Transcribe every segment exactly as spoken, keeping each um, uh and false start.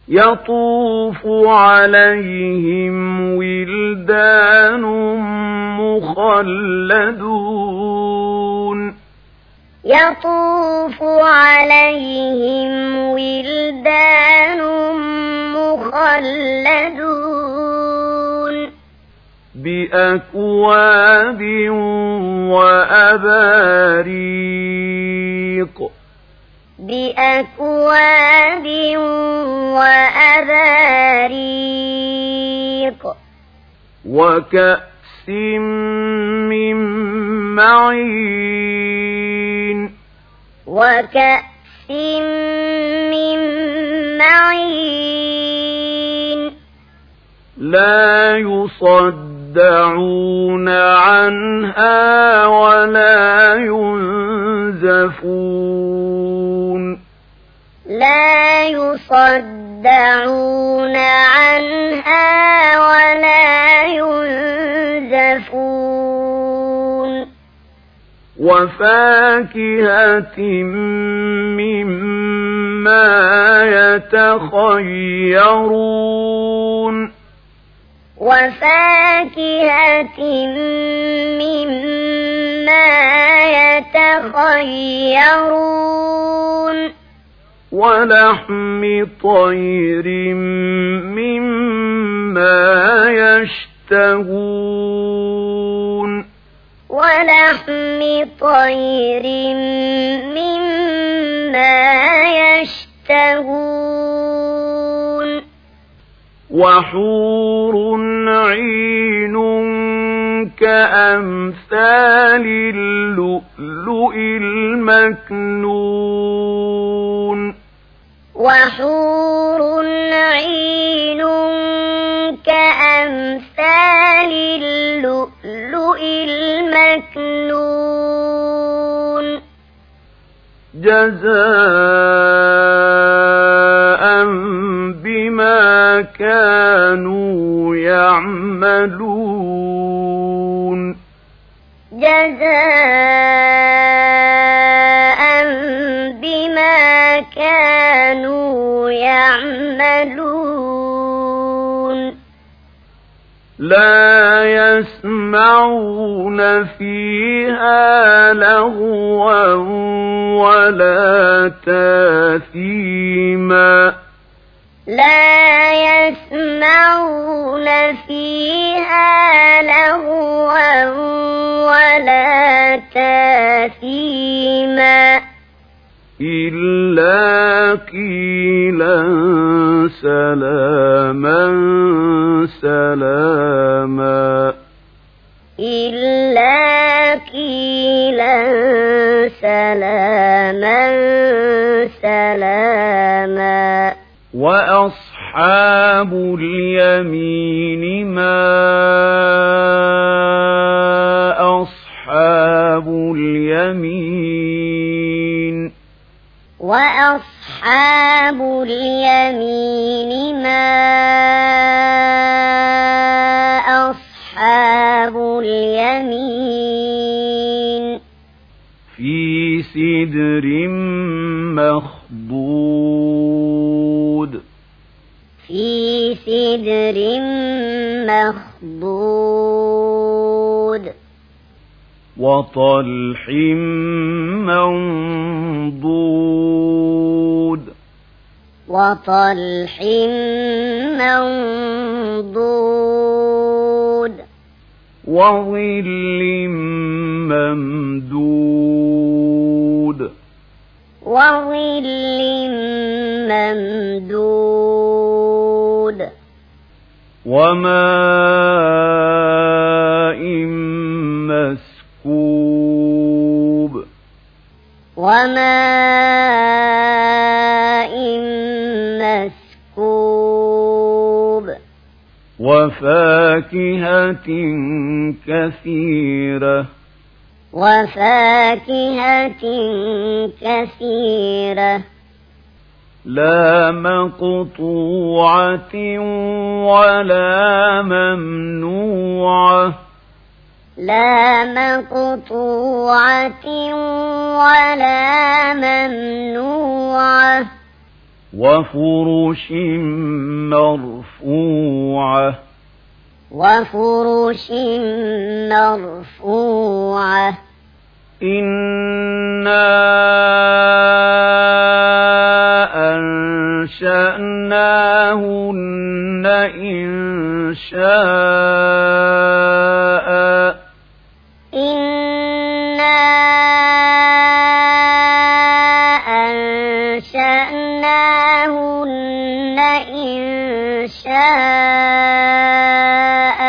يطوف عليهم ولدان مخلدون يطوف عليهم ولدان مخلدون بأكواب وأباريق بأكواب وأباريق وكأس من معين وكأس من معين لا يصدعون عنها ولا ينزفون لا يصدعون عنها ولا ينزفون وفاكهة مما يتخيرون وفاكهة مما يتخيرون ولحم طير مما يشتهون ولحم طير مما يشتهون وحور عين كأمثال اللؤلؤ المكنون وحور عين كأمثال اللؤلؤ المكنون جزاء بما كانوا يعملون جزاء بما كانوا يعملون لا يسمعون فيها لغوا ولا تاثيما لا يسمعون فيها لغوا ولا تاثيما إلا قيلا سلاما سلاما إلا قيلا سلاما سلاما وأصحاب اليمين ما أصحاب اليمين وأصحاب اليمين ما أصحاب اليمين في سدر مخضود في سدر مخضود وطلح منضود وطلح منضود وظل ممدود وظل ممدود وماء مسكوب وماء مسكوب وفاكهة كثيرة وفاكهة كثيرة لا مقطوعة ولا ممنوعة لا مقطوعة ولا ممنوعة وفرش مرفوعة وفرش مرفوعة إنا أنشأناهن إنشاء إنا أنشأناهن إنشاء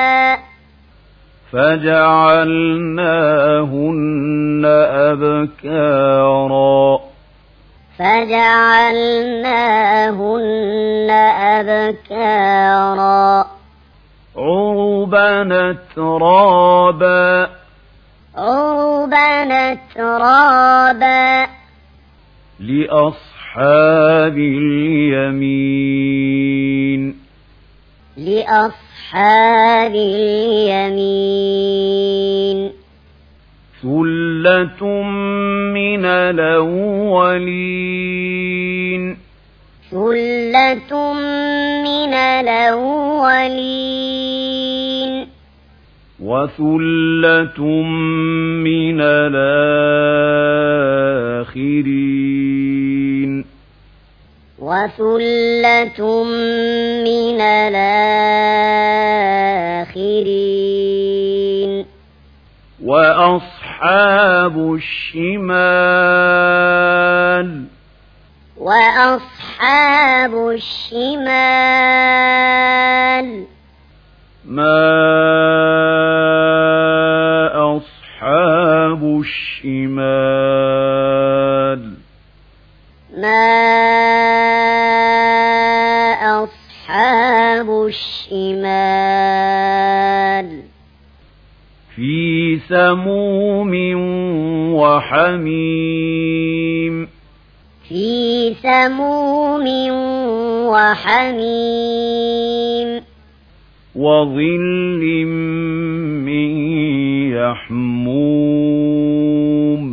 فجعلناهن أبكارا فجعلناهن أبكارا عربا أترابا عربا أترابا لأصحاب اليمين لأصحاب اليمين ثلة من الأولين ثلة من الأولين وثلة من الآخرين وثلة من الآخرين وأصحاب الشمال وأصحاب الشمال ما أصحاب الشمال ما أصحاب الشمال في سموم وحميم في سموم وحميم وظل من يحموم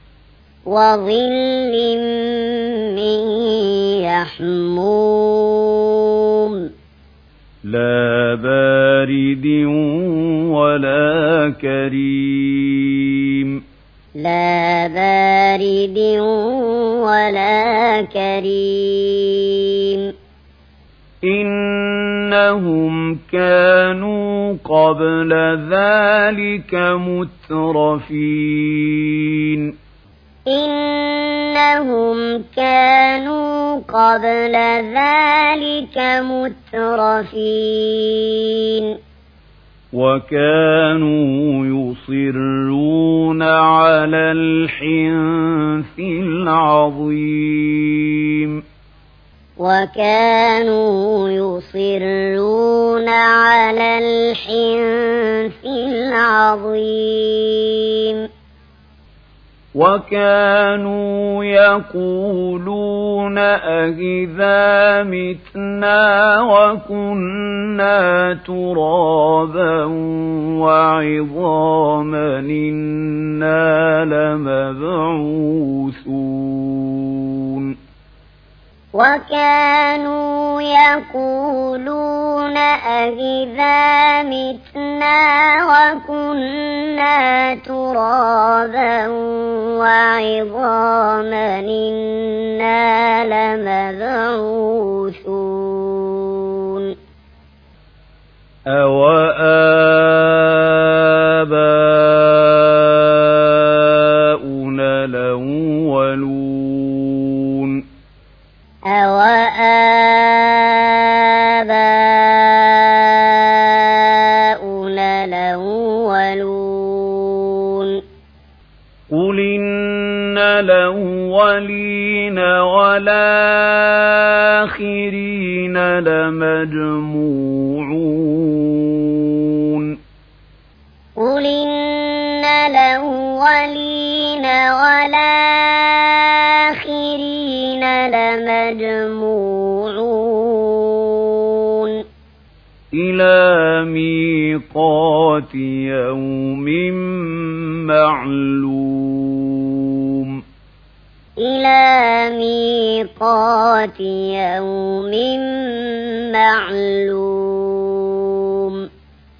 وظل من يحموم لا بارد ولا كريم لا بارد ولا كريم إنهم كانوا قبل ذلك مترفين إنهم كانوا قبل ذلك مترفين وكانوا يصرون على الحنث العظيم وكانوا يصرون على الحنث العظيم وكانوا يقولون أإذا متنا وكنا ترابا وعظاما إنا لمبعوثون وكانوا يقولون أإذا متنا وكنا ترابا وعظاما إنا لمبعوثون أوآباؤنا الأولون أوآباؤنا الأولون قل إن الأولين والآخرين لمجموعون قل إن الأولين والآخرين لمجموعون إلى ميقات يوم معلوم إلى ميقات يوم معلوم